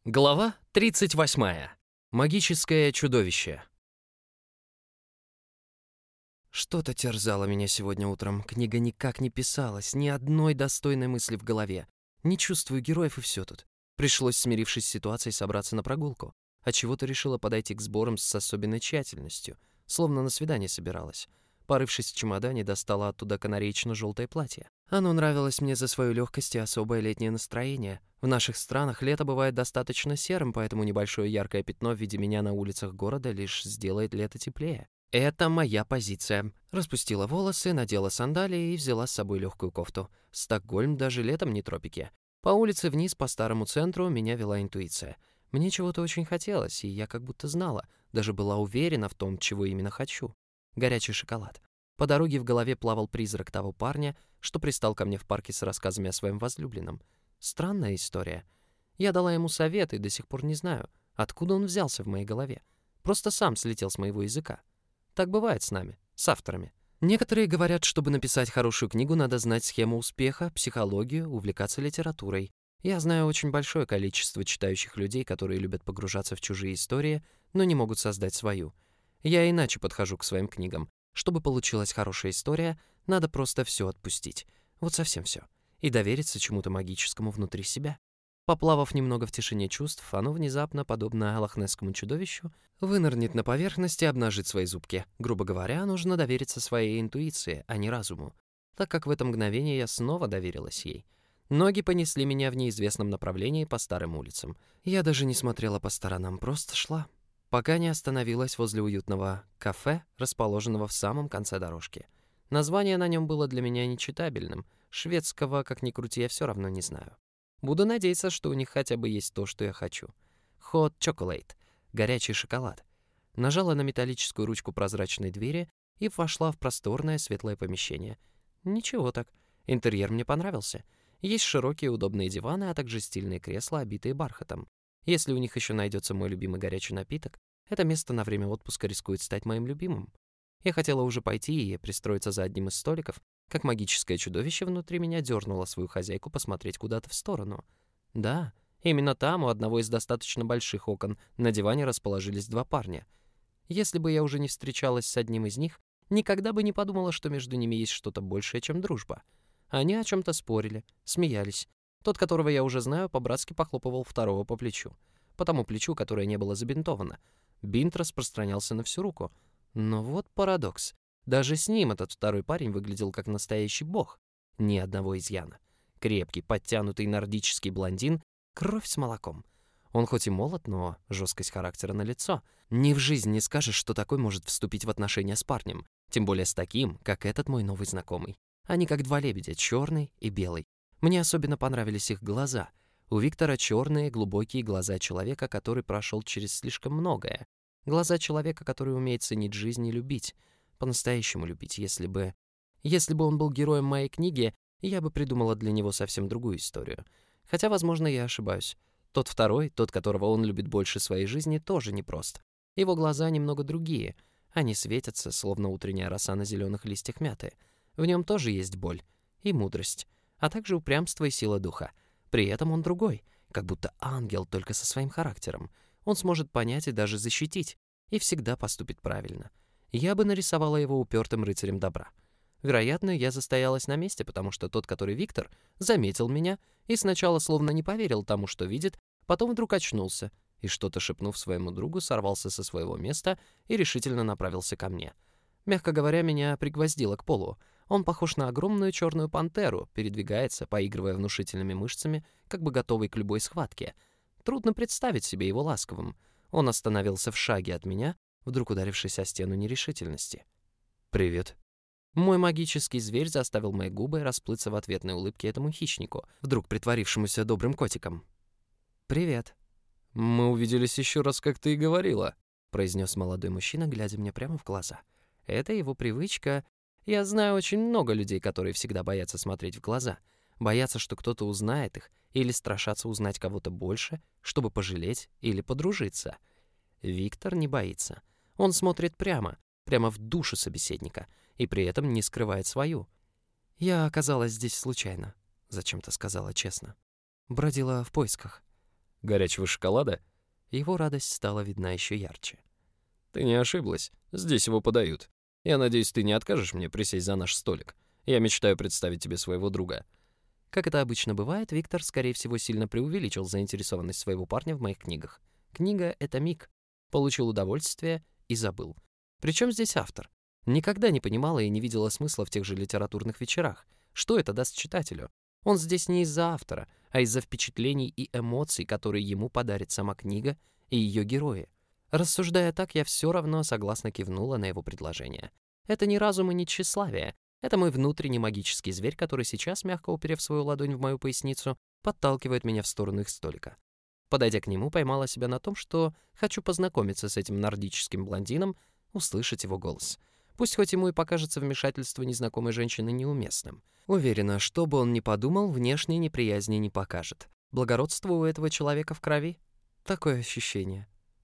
Глава 38. Магическое чудовище. Что-то терзало меня сегодня утром. Книга никак не писалась, ни одной достойной мысли в голове. Не чувствую героев, и все тут. Пришлось, смирившись с ситуацией, собраться на прогулку. Отчего-то решила подойти к сборам с особенной тщательностью, словно на свидание собиралась. Порывшись в чемодане, достала оттуда канареечно-желтое платье. Оно нравилось мне за свою легкость и особое летнее настроение. В наших странах лето бывает достаточно серым, поэтому небольшое яркое пятно в виде меня на улицах города лишь сделает лето теплее. Это моя позиция. Распустила волосы, надела сандалии и взяла с собой легкую кофту. Стокгольм даже летом не тропики. По улице вниз по старому центру меня вела интуиция. Мне чего-то очень хотелось, и я как будто знала, даже была уверена в том, чего именно хочу. Горячий шоколад. По дороге в голове плавал призрак того парня, что пристал ко мне в парке с рассказами о своем возлюбленном. Странная история. Я дала ему совет и до сих пор не знаю, откуда он взялся в моей голове. Просто сам слетел с моего языка. Так бывает с нами, с авторами. Некоторые говорят, чтобы написать хорошую книгу, надо знать схему успеха, психологию, увлекаться литературой. Я знаю очень большое количество читающих людей, которые любят погружаться в чужие истории, но не могут создать свою. Я иначе подхожу к своим книгам. Чтобы получилась хорошая история, надо просто все отпустить. Вот совсем все. И довериться чему-то магическому внутри себя. Поплавав немного в тишине чувств, оно внезапно, подобно лохнесскому чудовищу, вынырнет на поверхность и обнажит свои зубки. Грубо говоря, нужно довериться своей интуиции, а не разуму. Так как в это мгновение я снова доверилась ей. Ноги понесли меня в неизвестном направлении по старым улицам. Я даже не смотрела по сторонам, просто шла. Пока не остановилась возле уютного кафе, расположенного в самом конце дорожки. Название на нем было для меня нечитабельным. Шведского, как ни крути, я все равно не знаю. Буду надеяться, что у них хотя бы есть то, что я хочу. Hot chocolate. Горячий шоколад. Нажала на металлическую ручку прозрачной двери и вошла в просторное светлое помещение. Ничего так. Интерьер мне понравился. Есть широкие удобные диваны, а также стильные кресла, обитые бархатом. Если у них еще найдется мой любимый горячий напиток, это место на время отпуска рискует стать моим любимым. Я хотела уже пойти и пристроиться за одним из столиков, как магическое чудовище внутри меня дернуло свою хозяйку посмотреть куда-то в сторону. Да, именно там, у одного из достаточно больших окон, на диване расположились два парня. Если бы я уже не встречалась с одним из них, никогда бы не подумала, что между ними есть что-то большее, чем дружба. Они о чем-то спорили, смеялись. Тот, которого я уже знаю, по-братски похлопывал второго по плечу. По тому плечу, которое не было забинтовано. Бинт распространялся на всю руку. Но вот парадокс. Даже с ним этот второй парень выглядел как настоящий бог. Ни одного изъяна. Крепкий, подтянутый нордический блондин, кровь с молоком. Он хоть и молод, но жесткость характера налицо. Ни в жизнь не скажешь, что такой может вступить в отношения с парнем. Тем более с таким, как этот мой новый знакомый. Они как два лебедя, черный и белый. Мне особенно понравились их глаза. У Виктора черные, глубокие глаза человека, который прошел через слишком многое. Глаза человека, который умеет ценить жизнь и любить. По-настоящему любить. Если бы он был героем моей книги, я бы придумала для него совсем другую историю. Хотя, возможно, я ошибаюсь. Тот второй, тот, которого он любит больше своей жизни, тоже непрост. Его глаза немного другие. Они светятся, словно утренняя роса на зеленых листьях мяты. В нем тоже есть боль и мудрость, а также упрямство и сила духа. При этом он другой, как будто ангел, только со своим характером. Он сможет понять и даже защитить, и всегда поступит правильно. Я бы нарисовала его упертым рыцарем добра. Вероятно, я застоялась на месте, потому что тот, который Виктор, заметил меня и сначала словно не поверил тому, что видит, потом вдруг очнулся и, что-то шепнув своему другу, сорвался со своего места и решительно направился ко мне. Мягко говоря, меня пригвоздило к полу. Он похож на огромную черную пантеру, передвигается, поигрывая внушительными мышцами, как бы готовый к любой схватке. Трудно представить себе его ласковым. Он остановился в шаге от меня, вдруг ударившись о стену нерешительности. «Привет». Мой магический зверь заставил мои губы расплыться в ответной улыбке этому хищнику, вдруг притворившемуся добрым котиком. «Привет». «Мы увиделись еще раз, как ты и говорила», — произнес молодой мужчина, глядя мне прямо в глаза. Это его привычка. Я знаю очень много людей, которые всегда боятся смотреть в глаза. Боятся, что кто-то узнает их, или страшатся узнать кого-то больше, чтобы пожалеть или подружиться. Виктор не боится. Он смотрит прямо в душу собеседника, и при этом не скрывает свою. «Я оказалась здесь случайно», — зачем-то сказала честно. «Бродила в поисках». Горячего шоколада? Его радость стала видна еще ярче. Ты не ошиблась. Здесь его подают. Я надеюсь, ты не откажешь мне присесть за наш столик. Я мечтаю представить тебе своего друга. Как это обычно бывает, Виктор, скорее всего, сильно преувеличил заинтересованность своего парня в моих книгах. Книга — это миг. Получил удовольствие и забыл. Причем здесь автор? Никогда не понимала и не видела смысла в тех же литературных вечерах. Что это даст читателю? Он здесь не из-за автора, а из-за впечатлений и эмоций, которые ему подарит сама книга и ее герои. Рассуждая так, я все равно согласно кивнула на его предложение. Это не разум и не тщеславие. Это мой внутренний магический зверь, который сейчас, мягко уперев свою ладонь в мою поясницу, подталкивает меня в сторону их столика. Подойдя к нему, поймала себя на том, что хочу познакомиться с этим нордическим блондином, услышать его голос. Пусть хоть ему и покажется вмешательство незнакомой женщины неуместным. Уверена, что бы он ни подумал, внешней неприязни не покажет. Благородство у этого человека в крови. Такое ощущение.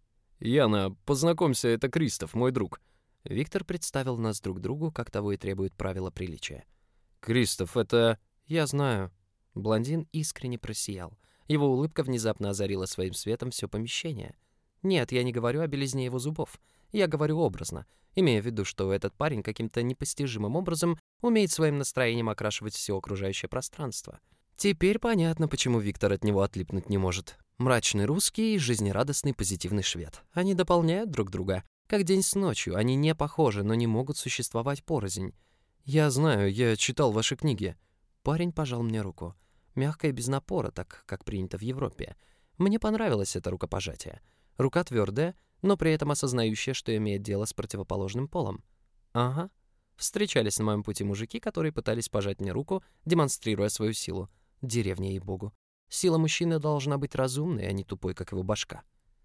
Яна, познакомься, это Кристоф, мой друг. Виктор представил нас друг другу, как того и требует правила приличия. Кристоф, это... Я знаю. Блондин искренне просиял. Его улыбка внезапно озарила своим светом все помещение. Нет, я не говорю о белизне его зубов. Я говорю образно, имея в виду, что этот парень каким-то непостижимым образом умеет своим настроением окрашивать все окружающее пространство. Теперь понятно, почему Виктор от него отлипнуть не может. Мрачный русский и жизнерадостный позитивный швед. Они дополняют друг друга. Как день с ночью. Они не похожи, но не могут существовать порознь. Я знаю, я читал ваши книги. Парень пожал мне руку. Мягко и без напора, так как принято в Европе. Мне понравилось это рукопожатие. Рука твердая, но при этом осознающая, что имеет дело с противоположным полом. Ага. Встречались на моем пути мужики, которые пытались пожать мне руку, демонстрируя свою силу. Деревня, ей-богу. Сила мужчины должна быть разумной, а не тупой, как его башка.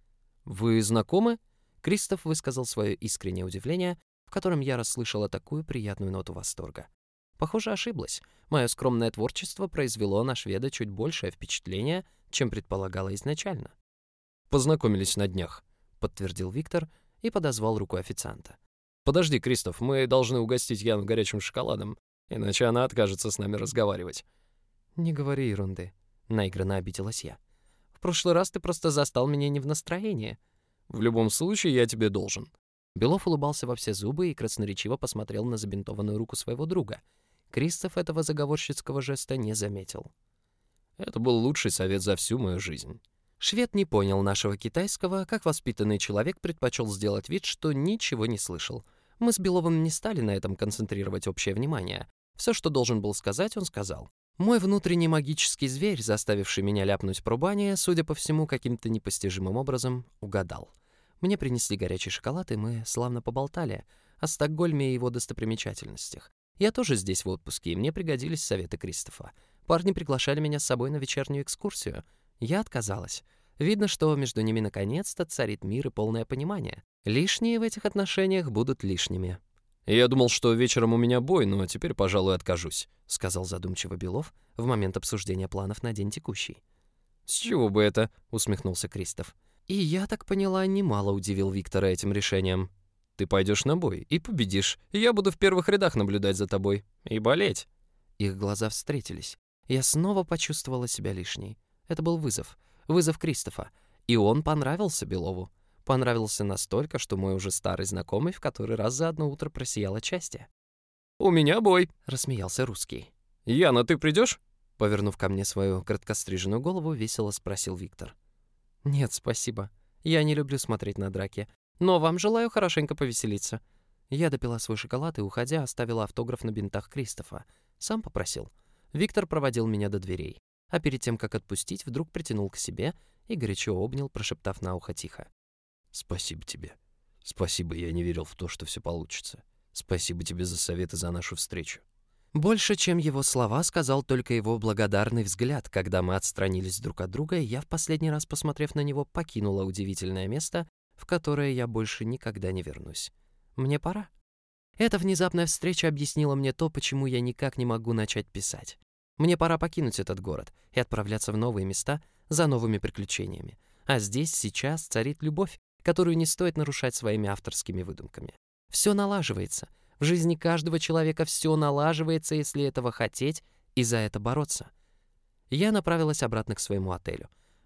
«Вы знакомы?» Кристоф высказал свое искреннее удивление, в котором я расслышала такую приятную ноту восторга. Похоже, ошиблась. Мое скромное творчество произвело на шведа чуть большее впечатление, чем предполагала изначально. «Познакомились на днях», — подтвердил Виктор и подозвал руку официанта. «Подожди, Кристоф, мы должны угостить Яну горячим шоколадом, иначе она откажется с нами разговаривать». «Не говори ерунды», — наигранно обиделась я. «В прошлый раз ты просто застал меня не в настроении». «В любом случае, я тебе должен». Белов улыбался во все зубы и красноречиво посмотрел на забинтованную руку своего друга. Кристоф этого заговорщицкого жеста не заметил. Это был лучший совет за всю мою жизнь. Швед не понял нашего китайского, как воспитанный человек предпочел сделать вид, что ничего не слышал. Мы с Беловым не стали на этом концентрировать общее внимание. Все, что должен был сказать, он сказал. Мой внутренний магический зверь, заставивший меня ляпнуть про бани, судя по всему, каким-то непостижимым образом угадал. Мне принесли горячий шоколад, и мы славно поболтали о Стокгольме и его достопримечательностях. Я тоже здесь в отпуске, и мне пригодились советы Кристофа. Парни приглашали меня с собой на вечернюю экскурсию. Я отказалась. Видно, что между ними наконец-то царит мир и полное понимание. Лишние в этих отношениях будут лишними. «Я думал, что вечером у меня бой, но теперь, пожалуй, откажусь», — сказал задумчиво Белов в момент обсуждения планов на день текущий. «С чего бы это?» — усмехнулся Кристоф. И я так поняла, немало удивил Виктора этим решением. «Ты пойдешь на бой и победишь. Я буду в первых рядах наблюдать за тобой. И болеть». Их глаза встретились. Я снова почувствовала себя лишней. Это был вызов. Вызов Кристофа. И он понравился Белову. Понравился настолько, что мой уже старый знакомый в который раз за одно утро просиял от счастья. «У меня бой», — рассмеялся русский. «Яна, ты придешь?» Повернув ко мне свою короткостриженную голову, весело спросил Виктор. «Нет, спасибо. Я не люблю смотреть на драки. Но вам желаю хорошенько повеселиться». Я допила свой шоколад и, уходя, оставила автограф на бинтах Кристофа. Сам попросил. Виктор проводил меня до дверей, а перед тем, как отпустить, вдруг притянул к себе и горячо обнял, прошептав на ухо тихо. «Спасибо тебе. Спасибо, я не верил в то, что все получится. Спасибо тебе за советы, за нашу встречу». Больше, чем его слова, сказал только его благодарный взгляд, когда мы отстранились друг от друга, и я, в последний раз посмотрев на него, покинула удивительное место, в которое я больше никогда не вернусь. Мне пора. Эта внезапная встреча объяснила мне то, почему я никак не могу начать писать. Мне пора покинуть этот город и отправляться в новые места за новыми приключениями. А здесь, сейчас царит любовь, которую не стоит нарушать своими авторскими выдумками. Все налаживается. В жизни каждого человека все налаживается, если этого хотеть и за это бороться. Я направилась обратно к своему отелю.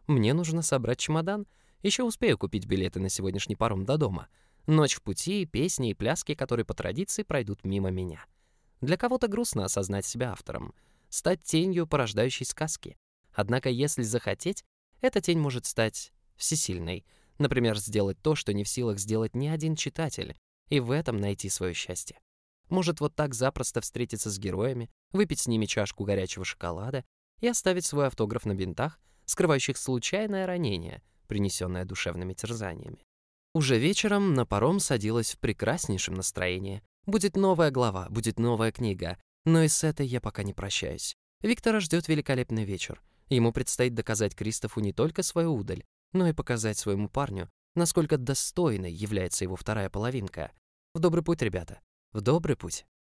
Мне нужно собрать чемодан. Еще успею купить билеты на сегодняшний паром до дома. Ночь в пути, песни и пляски, которые по традиции пройдут мимо меня. Для кого-то грустно осознать себя автором, стать тенью порождающей сказки. Однако, если захотеть, эта тень может стать всесильной. Например, сделать то, что не в силах сделать ни один читатель, и в этом найти свое счастье. Может вот так запросто встретиться с героями, выпить с ними чашку горячего шоколада и оставить свой автограф на бинтах, скрывающих случайное ранение, принесенное душевными терзаниями. Уже вечером на паром садилась в прекраснейшем настроении. Будет новая глава, будет новая книга, но и с этой я пока не прощаюсь. Виктора ждет великолепный вечер. Ему предстоит доказать Кристофу не только свою удаль, но и показать своему парню, насколько достойной является его вторая половинка. В добрый путь, ребята, в добрый путь.